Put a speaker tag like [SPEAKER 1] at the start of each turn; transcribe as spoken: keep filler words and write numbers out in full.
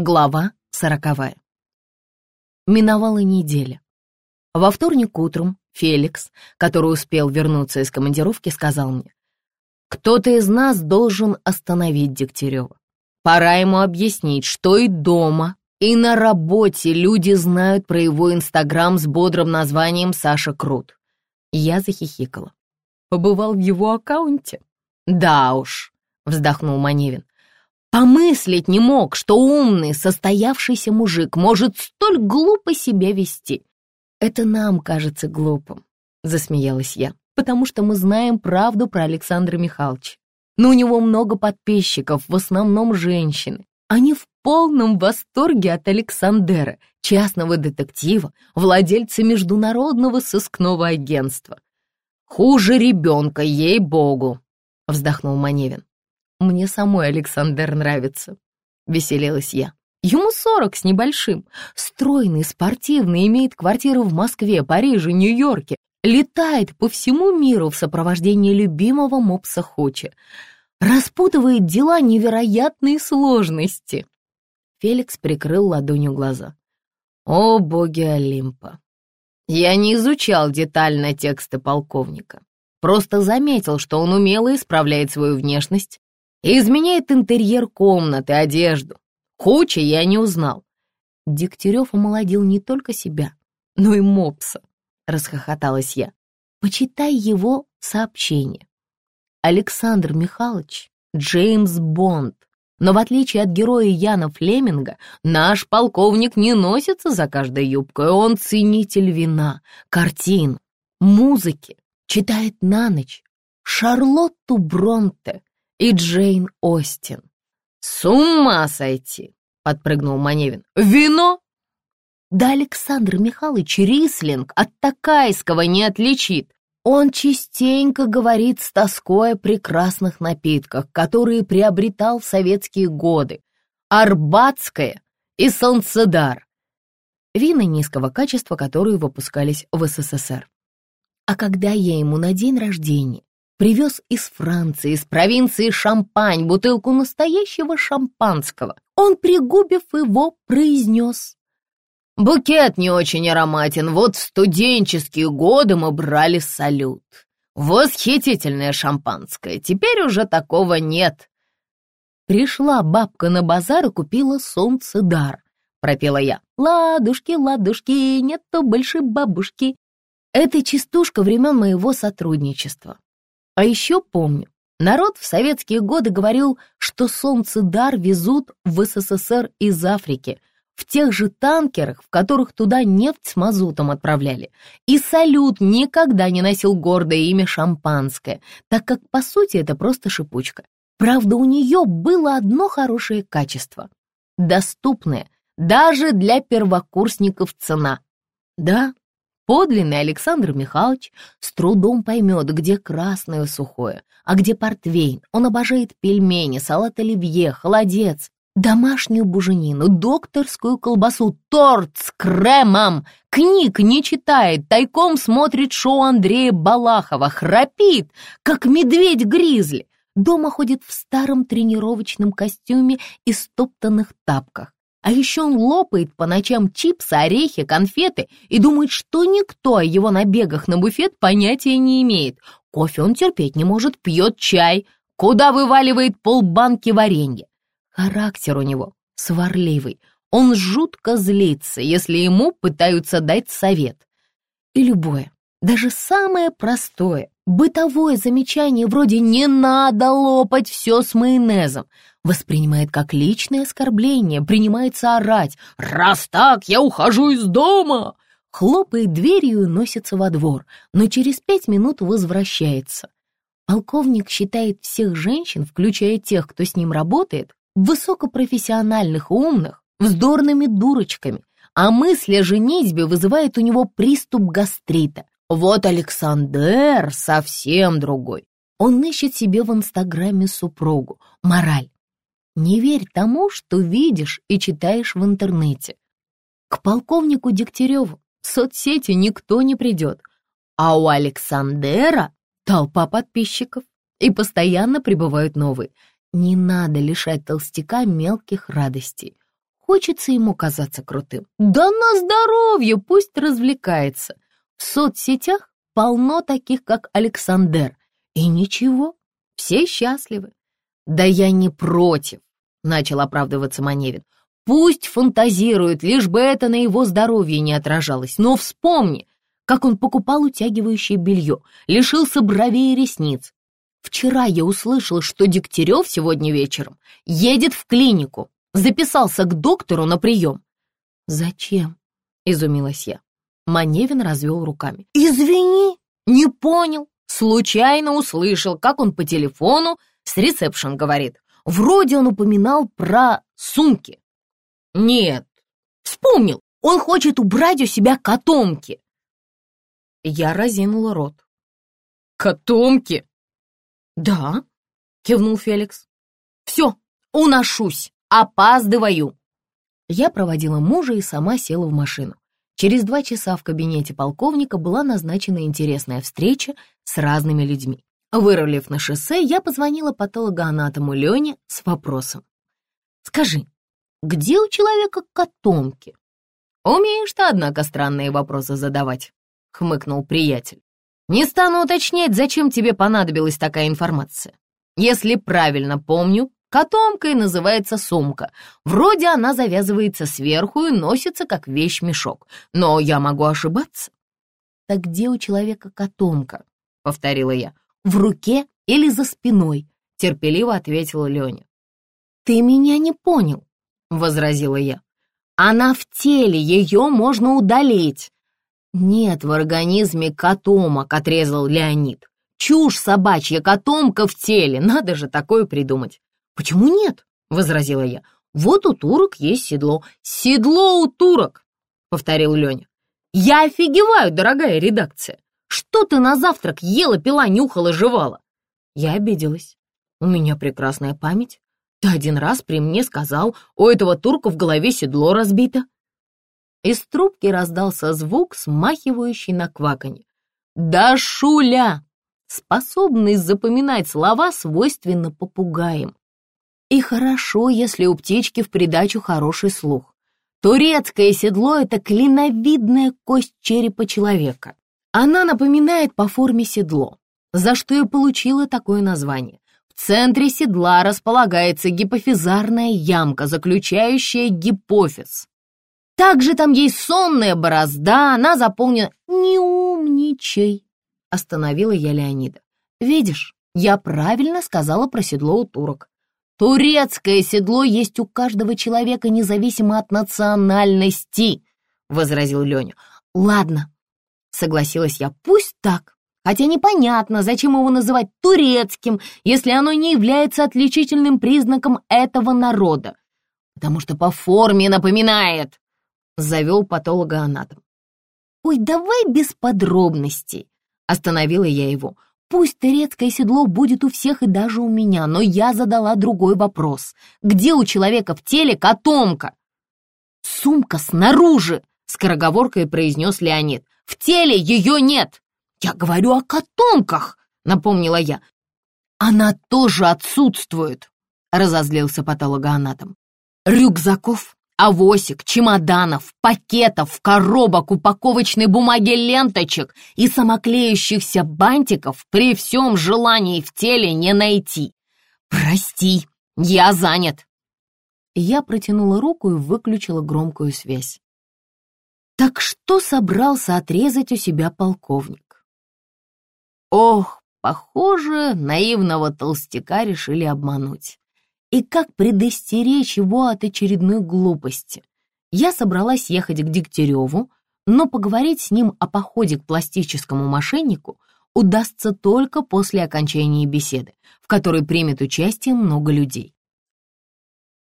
[SPEAKER 1] Глава сороковая. Миновала неделя. Во вторник утром Феликс, который успел вернуться из командировки, сказал мне: «Кто-то из нас должен остановить Дегтярева. Пора ему объяснить, что и дома, и на работе люди знают про его инстаграм с бодрым названием Саша Крут». Я захихикала. «Побывал в его аккаунте?» «Да уж», — вздохнул Маневин. «Помыслить не мог, что умный, состоявшийся мужик может столь глупо себя вести». «Это нам кажется глупым», — засмеялась я, «потому что мы знаем правду про Александра Михайловича. Но у него много подписчиков, в основном женщины. Они в полном восторге от Александера, частного детектива, владельца международного сыскного агентства». «Хуже ребенка, ей-богу», — вздохнул Маневин. «Мне самой Александр нравится», — веселилась я. «Ему сорок с небольшим, стройный, спортивный, имеет квартиру в Москве, Париже, Нью-Йорке, летает по всему миру в сопровождении любимого мопса Хоча, распутывает дела невероятной сложности». Феликс прикрыл ладонью глаза. «О, боги Олимпа! Я не изучал детально тексты полковника, просто заметил, что он умело исправляет свою внешность и изменяет интерьер комнаты, одежду. Хоча я не узнал». Дегтярев омолодил не только себя, но и мопса, расхохоталась я. «Почитай его сообщение. Александр Михайлович — Джеймс Бонд, но в отличие от героя Яна Флеминга, наш полковник не носится за каждой юбкой, он ценитель вина, картин, музыки, читает на ночь Шарлотту Бронте и Джейн Остин». «С ума сойти!» — подпрыгнул Маневин. «Вино?» «Да Александр Михайлович рислинг от токайского не отличит. Он частенько говорит с тоской о прекрасных напитках, которые приобретал в советские годы. Арбатское и Солнцедар. Вина низкого качества, которые выпускались в СССР. А когда я ему на день рождения привез из Франции, из провинции Шампань, бутылку настоящего шампанского, он, пригубив его, произнес: «Букет не очень ароматен, вот в студенческие годы мы брали салют. Восхитительное шампанское, теперь уже такого нет». «Пришла бабка на базар и купила Солнцедар», — пропела я. «Ладушки, ладушки, нету больше бабушки». Это частушка времен моего сотрудничества. А еще помню, народ в советские годы говорил, что Солнцедар везут в СССР из Африки, в тех же танкерах, в которых туда нефть с мазутом отправляли. И салют никогда не носил гордое имя шампанское, так как, по сути, это просто шипучка. Правда, у нее было одно хорошее качество — доступная даже для первокурсников цена. Да, подлинный Александр Михайлович с трудом поймет, где красное сухое, а где портвейн. Он обожает пельмени, салат оливье, холодец, домашнюю буженину, докторскую колбасу, торт с кремом, книг не читает, тайком смотрит шоу Андрея Балахова, храпит, как медведь-гризли, дома ходит в старом тренировочном костюме и стоптанных тапках. А еще он лопает по ночам чипсы, орехи, конфеты и думает, что никто о его набегах на буфет понятия не имеет. Кофе он терпеть не может, пьет чай, куда вываливает полбанки варенья. Характер у него сварливый, он жутко злится, если ему пытаются дать совет. И любое, даже самое простое, бытовое замечание вроде «не надо лопать все с майонезом» воспринимает как личное оскорбление, принимается орать «раз так, я ухожу из дома», хлопает дверью и носится во двор, но через пять минут возвращается. Полковник считает всех женщин, включая тех, кто с ним работает, высокопрофессиональных и умных, вздорными дурочками, а мысль о женитьбе вызывает у него приступ гастрита. Вот Александр совсем другой. Он ищет себе в инстаграме супругу. Мораль: не верь тому, что видишь и читаешь в интернете. К полковнику Дегтяреву в соцсети никто не придет, а у Александра толпа подписчиков, и постоянно прибывают новые. Не надо лишать толстяка мелких радостей. Хочется ему казаться крутым. Да на здоровье, пусть развлекается. В соцсетях полно таких, как Александр. И ничего, все счастливы. Да я не против, начал оправдываться Маневин. Пусть фантазирует, лишь бы это на его здоровье не отражалось. Но вспомни, как он покупал утягивающее белье, лишился бровей и ресниц. Вчера я услышал, что Дегтярев сегодня вечером едет в клинику, записался к доктору на прием. «Зачем?» — изумилась я. Маневин развел руками. «Извини, не понял. Случайно услышал, как он по телефону с ресепшн говорит. Вроде он упоминал про сумки. Нет, вспомнил, он хочет убрать у себя котомки». Я разинула рот. «Котомки?» «Да», — кивнул Феликс. «Все, уношусь, опаздываю». Я проводила мужа и сама села в машину. Через два часа в кабинете полковника была назначена интересная встреча с разными людьми. Вырулив на шоссе, я позвонила патологоанатому Лене с вопросом. «Скажи, где у человека котомки?» «Умеешь ты, однако, странные вопросы задавать», — хмыкнул приятель. «Не стану уточнять, зачем тебе понадобилась такая информация. Если правильно помню, котомкой называется сумка. Вроде она завязывается сверху и носится как вещмешок, но я могу ошибаться». «Так где у человека котомка?» — повторила я. «В руке или за спиной?» — терпеливо ответила Леня. «Ты меня не понял», — возразила я. «Она в теле, ее можно удалить». «Нет в организме котомок», — отрезал Леонид. «Чушь собачья, котомка в теле, надо же такое придумать». «Почему нет?» — возразила я. «Вот у турок есть седло». «Седло у турок», — повторил Леня. «Я офигеваю, дорогая редакция. Что ты на завтрак ела, пила, нюхала, жевала?» Я обиделась. «У меня прекрасная память. Ты один раз при мне сказал, у этого турка в голове седло разбито». Из трубки раздался звук, смахивающий на кваканье. «Да, Шуля!» Способность запоминать слова свойственна попугаям. И хорошо, если у птички в придачу хороший слух. Турецкое седло — это клиновидная кость черепа человека. Она напоминает по форме седло, за что и получила такое название. В центре седла располагается гипофизарная ямка, заключающая гипофиз. Также там есть сонная борозда, она заполнена... «Не умничай», — остановила я Леонида. «Видишь, я правильно сказала про седло у турок. Турецкое седло есть у каждого человека, независимо от национальности», — возразил Леня. «Ладно», — согласилась я, — «пусть так. Хотя непонятно, зачем его называть турецким, если оно не является отличительным признаком этого народа. Потому что по форме напоминает», — завел патологоанатом. «Ой, давай без подробностей», — остановила я его. «Пусть турецкое седло будет у всех и даже у меня, но я задала другой вопрос. Где у человека в теле котомка?» «Сумка снаружи», — скороговоркой произнес Леонид. «В теле ее нет». «Я говорю о котомках», — напомнила я. «Она тоже отсутствует», — разозлился патологоанатом. «Рюкзаков, авосик, чемоданов, пакетов, коробок, упаковочной бумаги, ленточек и самоклеющихся бантиков при всем желании в теле не найти. Прости, я занят». Я протянула руку и выключила громкую связь. Так что собрался отрезать у себя полковник? Ох, похоже, наивного толстяка решили обмануть. И как предостеречь его от очередной глупости? Я собралась ехать к Дегтяреву, но поговорить с ним о походе к пластическому мошеннику удастся только после окончания беседы, в которой примет участие много людей.